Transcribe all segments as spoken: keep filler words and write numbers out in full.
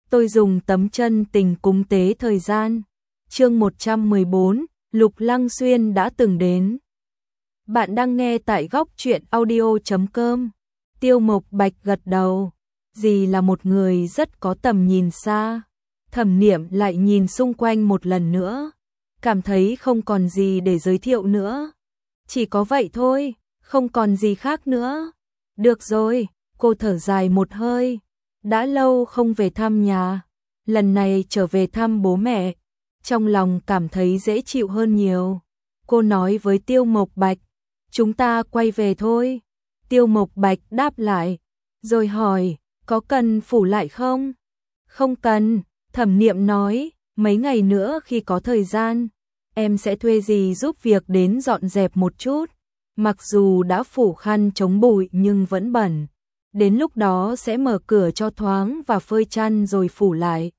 tôi dùng tấm chân tình cúng tế thời gian. Chương một trăm mười bốn, Lục Lăng Xuyên đã từng đến. Bạn đang nghe tại góc truyện audio chấm com. Tiêu Mộc Bạch gật đầu. Dì là một người rất có tầm nhìn xa. Thẩm Niệm lại nhìn xung quanh một lần nữa, cảm thấy không còn gì để giới thiệu nữa. Chỉ có vậy thôi, không còn gì khác nữa. Được rồi, cô thở dài một hơi. Đã lâu không về thăm nhà, lần này trở về thăm bố mẹ, trong lòng cảm thấy dễ chịu hơn nhiều. Cô nói với Tiêu Mộc Bạch, chúng ta quay về thôi. Tiêu Mộc Bạch đáp lại, rồi hỏi, có cần phủ lại không? Không cần, Thẩm Niệm nói, mấy ngày nữa khi có thời gian, em sẽ thuê dì giúp việc đến dọn dẹp một chút. Mặc dù đã phủ khăn chống bụi nhưng vẫn bẩn. Đến lúc đó sẽ mở cửa cho thoáng và phơi chăn rồi phủ lại.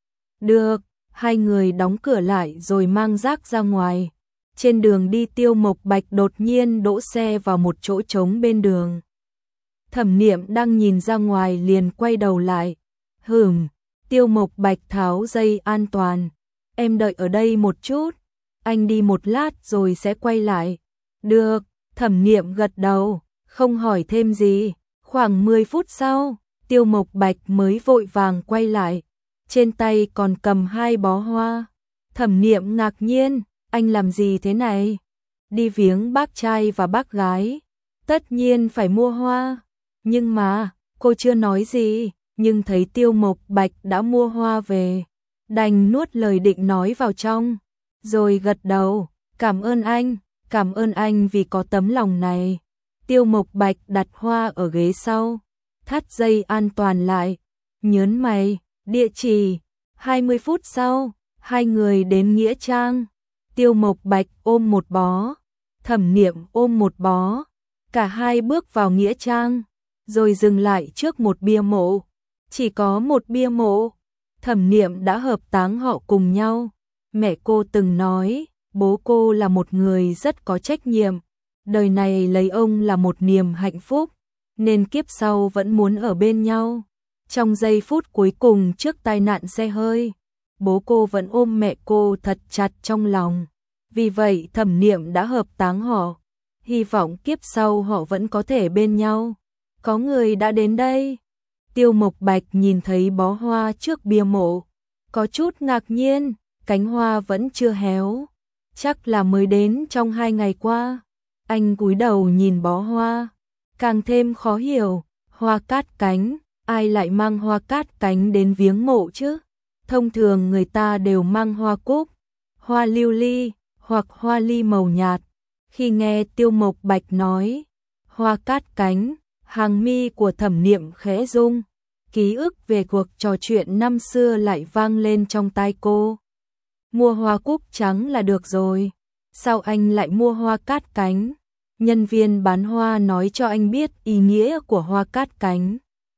Được, hai người đóng cửa lại rồi mang rác ra ngoài. Trên đường đi Tiêu Mộc Bạch đột nhiên đỗ xe vào một chỗ trống bên đường. Thẩm Niệm đang nhìn ra ngoài liền quay đầu lại. Hửm, Tiêu Mộc Bạch tháo dây an toàn. Em đợi ở đây một chút, anh đi một lát rồi sẽ quay lại. Được, Thẩm Niệm gật đầu, không hỏi thêm gì. Khoảng mười phút sau, Tiêu Mộc Bạch mới vội vàng quay lại, trên tay còn cầm hai bó hoa. Thẩm Niệm ngạc nhiên, anh làm gì thế này? Đi viếng bác trai và bác gái, tất nhiên phải mua hoa. Nhưng mà, cô chưa nói gì, nhưng thấy Tiêu Mộc Bạch đã mua hoa về, đành nuốt lời định nói vào trong, rồi gật đầu, cảm ơn anh, cảm ơn anh vì có tấm lòng này. Tiêu Mộc Bạch đặt hoa ở ghế sau, thắt dây an toàn lại, nhớn mày, địa chỉ. hai mươi phút sau, hai người đến Nghĩa Trang. Tiêu Mộc Bạch ôm một bó, Thẩm Niệm ôm một bó. Cả hai bước vào Nghĩa Trang, rồi dừng lại trước một bia mộ. Chỉ có một bia mộ. Thẩm Niệm đã hợp táng họ cùng nhau. Mẹ cô từng nói, bố cô là một người rất có trách nhiệm. Đời này lấy ông là một niềm hạnh phúc, nên kiếp sau vẫn muốn ở bên nhau. Trong giây phút cuối cùng trước tai nạn xe hơi, bố cô vẫn ôm mẹ cô thật chặt trong lòng. Vì vậy Thẩm Niệm đã hợp táng họ, hy vọng kiếp sau họ vẫn có thể bên nhau. Có người đã đến đây. Tiêu Mộc Bạch nhìn thấy bó hoa trước bia mộ, có chút ngạc nhiên, cánh hoa vẫn chưa héo, chắc là mới đến trong hai ngày qua. Anh cúi đầu nhìn bó hoa, càng thêm khó hiểu, hoa cát cánh, ai lại mang hoa cát cánh đến viếng mộ chứ? Thông thường người ta đều mang hoa cúc, hoa lưu ly, hoặc hoa ly màu nhạt. Khi nghe Tiêu Mộc Bạch nói, hoa cát cánh, hàng mi của Thẩm Niệm khẽ rung, ký ức về cuộc trò chuyện năm xưa lại vang lên trong tai cô. Mua hoa cúc trắng là được rồi, sao anh lại mua hoa cát cánh? Nhân viên bán hoa nói cho anh biết ý nghĩa của hoa cát cánh.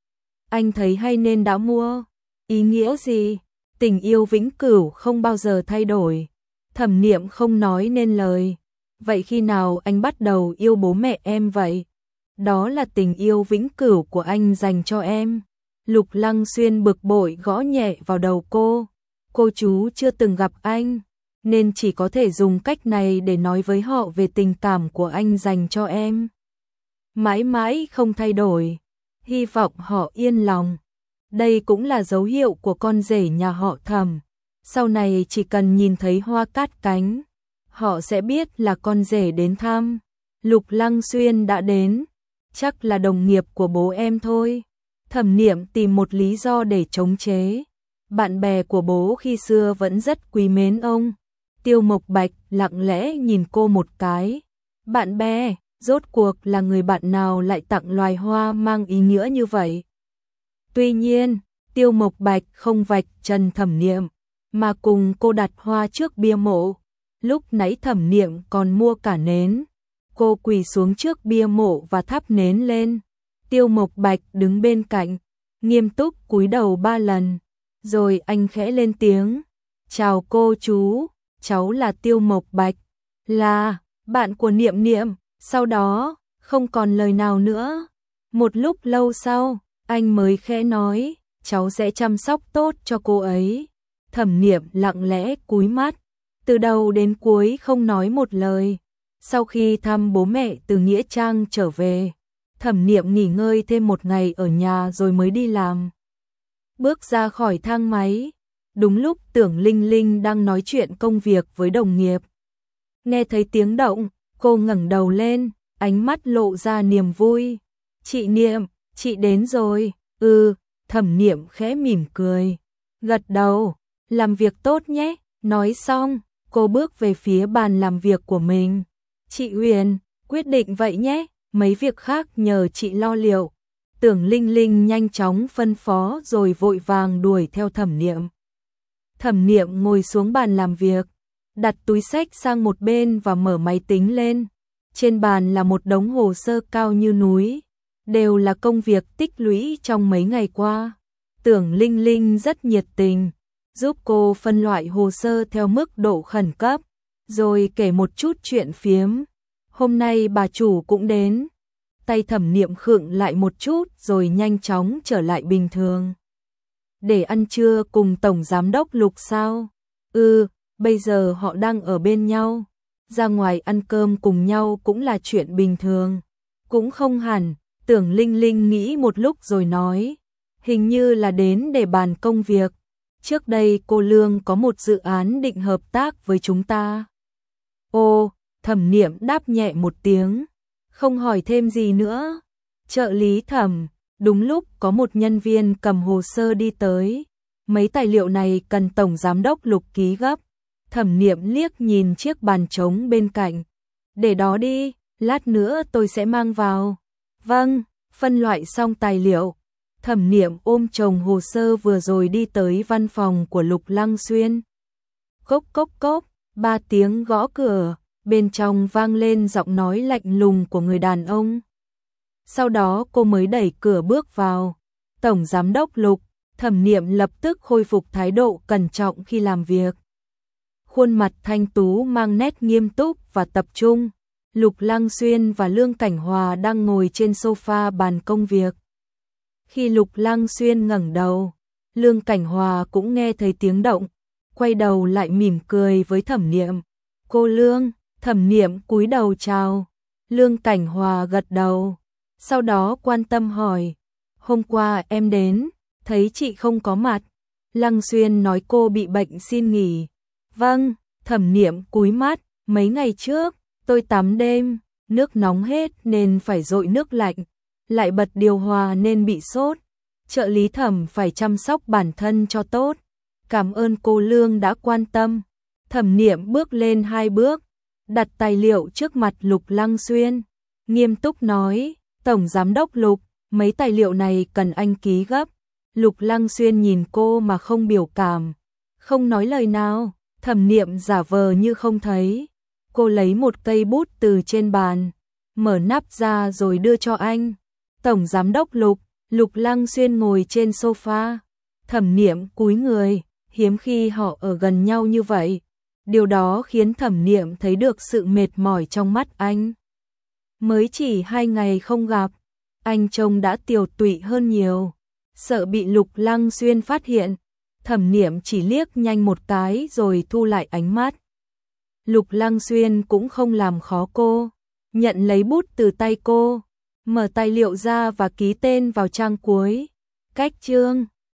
Anh thấy hay nên đã mua. Ý nghĩa gì? Tình yêu vĩnh cửu không bao giờ thay đổi. Thẩm Niệm không nói nên lời. Vậy khi nào anh bắt đầu yêu bố mẹ em vậy? Đó là tình yêu vĩnh cửu của anh dành cho em. Lục Lăng Xuyên bực bội gõ nhẹ vào đầu cô. Cô chú chưa từng gặp anh, nên chỉ có thể dùng cách này để nói với họ về tình cảm của anh dành cho em. Mãi mãi không thay đổi, hy vọng họ yên lòng. Đây cũng là dấu hiệu của con rể nhà họ Thẩm. Sau này chỉ cần nhìn thấy hoa cát cánh, họ sẽ biết là con rể đến thăm. Lục Lăng Xuyên đã đến, chắc là đồng nghiệp của bố em thôi. Thẩm Niệm tìm một lý do để chống chế. Bạn bè của bố khi xưa vẫn rất quý mến ông. Tiêu Mộc Bạch lặng lẽ nhìn cô một cái. Bạn bè, rốt cuộc là người bạn nào lại tặng loài hoa mang ý nghĩa như vậy? Tuy nhiên, Tiêu Mộc Bạch không vạch trần Thẩm Niệm, mà cùng cô đặt hoa trước bia mộ. Lúc nãy Thẩm Niệm còn mua cả nến. Cô quỳ xuống trước bia mộ và thắp nến lên. Tiêu Mộc Bạch đứng bên cạnh, nghiêm túc cúi đầu ba lần. Rồi anh khẽ lên tiếng. Chào cô chú, cháu là Tiêu Mộc Bạch, là bạn của Niệm Niệm. Sau đó, không còn lời nào nữa. Một lúc lâu sau, anh mới khẽ nói, cháu sẽ chăm sóc tốt cho cô ấy. Thẩm Niệm lặng lẽ cúi mắt, từ đầu đến cuối không nói một lời. Sau khi thăm bố mẹ từ Nghĩa Trang trở về, Thẩm Niệm nghỉ ngơi thêm một ngày ở nhà rồi mới đi làm. Bước ra khỏi thang máy, đúng lúc Tưởng Linh Linh đang nói chuyện công việc với đồng nghiệp. Nghe thấy tiếng động, cô ngẩng đầu lên, ánh mắt lộ ra niềm vui. Chị Niệm, chị đến rồi. Ừ, Thẩm Niệm khẽ mỉm cười, gật đầu, làm việc tốt nhé. Nói xong, cô bước về phía bàn làm việc của mình. Chị Huyền, quyết định vậy nhé, mấy việc khác nhờ chị lo liệu. Tưởng Linh Linh nhanh chóng phân phó rồi vội vàng đuổi theo Thẩm Niệm. Thẩm Niệm ngồi xuống bàn làm việc, đặt túi xách sang một bên và mở máy tính lên. Trên bàn là một đống hồ sơ cao như núi, đều là công việc tích lũy trong mấy ngày qua. Tưởng Linh Linh rất nhiệt tình, giúp cô phân loại hồ sơ theo mức độ khẩn cấp, rồi kể một chút chuyện phiếm. Hôm nay bà chủ cũng đến. Tay Thẩm Niệm khựng lại một chút rồi nhanh chóng trở lại bình thường. Để ăn trưa cùng Tổng Giám đốc Lục sao? Ừ, bây giờ họ đang ở bên nhau. Ra ngoài ăn cơm cùng nhau cũng là chuyện bình thường. Cũng không hẳn, Tưởng Linh Linh nghĩ một lúc rồi nói. Hình như là đến để bàn công việc. Trước đây cô Lương có một dự án định hợp tác với chúng ta. Ồ, Thẩm Niệm đáp nhẹ một tiếng, không hỏi thêm gì nữa. Trợ lý Thẩm, đúng lúc có một nhân viên cầm hồ sơ đi tới. Mấy tài liệu này cần Tổng Giám đốc Lục ký gấp. Thẩm Niệm liếc nhìn chiếc bàn trống bên cạnh. Để đó đi, lát nữa tôi sẽ mang vào. Vâng, phân loại xong tài liệu. Thẩm Niệm ôm chồng hồ sơ vừa rồi đi tới văn phòng của Lục Lăng Xuyên. Cốc cốc cốc, ba tiếng gõ cửa, bên trong vang lên giọng nói lạnh lùng của người đàn ông. Sau đó cô mới đẩy cửa bước vào. Tổng Giám đốc Lục. Thẩm Niệm lập tức khôi phục thái độ cẩn trọng khi làm việc. Khuôn mặt thanh tú mang nét nghiêm túc và tập trung. Lục Lăng Xuyên và Lương Cảnh Hòa đang ngồi trên sofa bàn công việc. Khi Lục Lăng Xuyên ngẩng đầu, Lương Cảnh Hòa cũng nghe thấy tiếng động, quay đầu lại mỉm cười với Thẩm Niệm. Cô Lương. Thẩm Niệm cúi đầu chào. Lương Cảnh Hòa gật đầu, sau đó quan tâm hỏi. Hôm qua em đến, thấy chị không có mặt. Lăng Xuyên nói cô bị bệnh xin nghỉ. Vâng, Thẩm Niệm cúi mắt, mấy ngày trước, tôi tắm đêm, nước nóng hết nên phải dội nước lạnh, lại bật điều hòa nên bị sốt. Trợ lý Thẩm phải chăm sóc bản thân cho tốt. Cảm ơn cô Lương đã quan tâm. Thẩm Niệm bước lên hai bước, đặt tài liệu trước mặt Lục Lăng Xuyên, nghiêm túc nói, Tổng Giám đốc Lục, mấy tài liệu này cần anh ký gấp. Lục Lăng Xuyên nhìn cô mà không biểu cảm, không nói lời nào. Thẩm Niệm giả vờ như không thấy. Cô lấy một cây bút từ trên bàn, mở nắp ra rồi đưa cho anh. Tổng Giám đốc Lục. Lục Lăng Xuyên ngồi trên sofa. Thẩm Niệm cúi người, hiếm khi họ ở gần nhau như vậy. Điều đó khiến Thẩm Niệm thấy được sự mệt mỏi trong mắt anh. Mới chỉ hai ngày không gặp, anh trông đã tiều tụy hơn nhiều. Sợ bị Lục Lăng Xuyên phát hiện, Thẩm Niệm chỉ liếc nhanh một cái rồi thu lại ánh mắt. Lục Lăng Xuyên cũng không làm khó cô, nhận lấy bút từ tay cô, mở tài liệu ra và ký tên vào trang cuối. Cách chương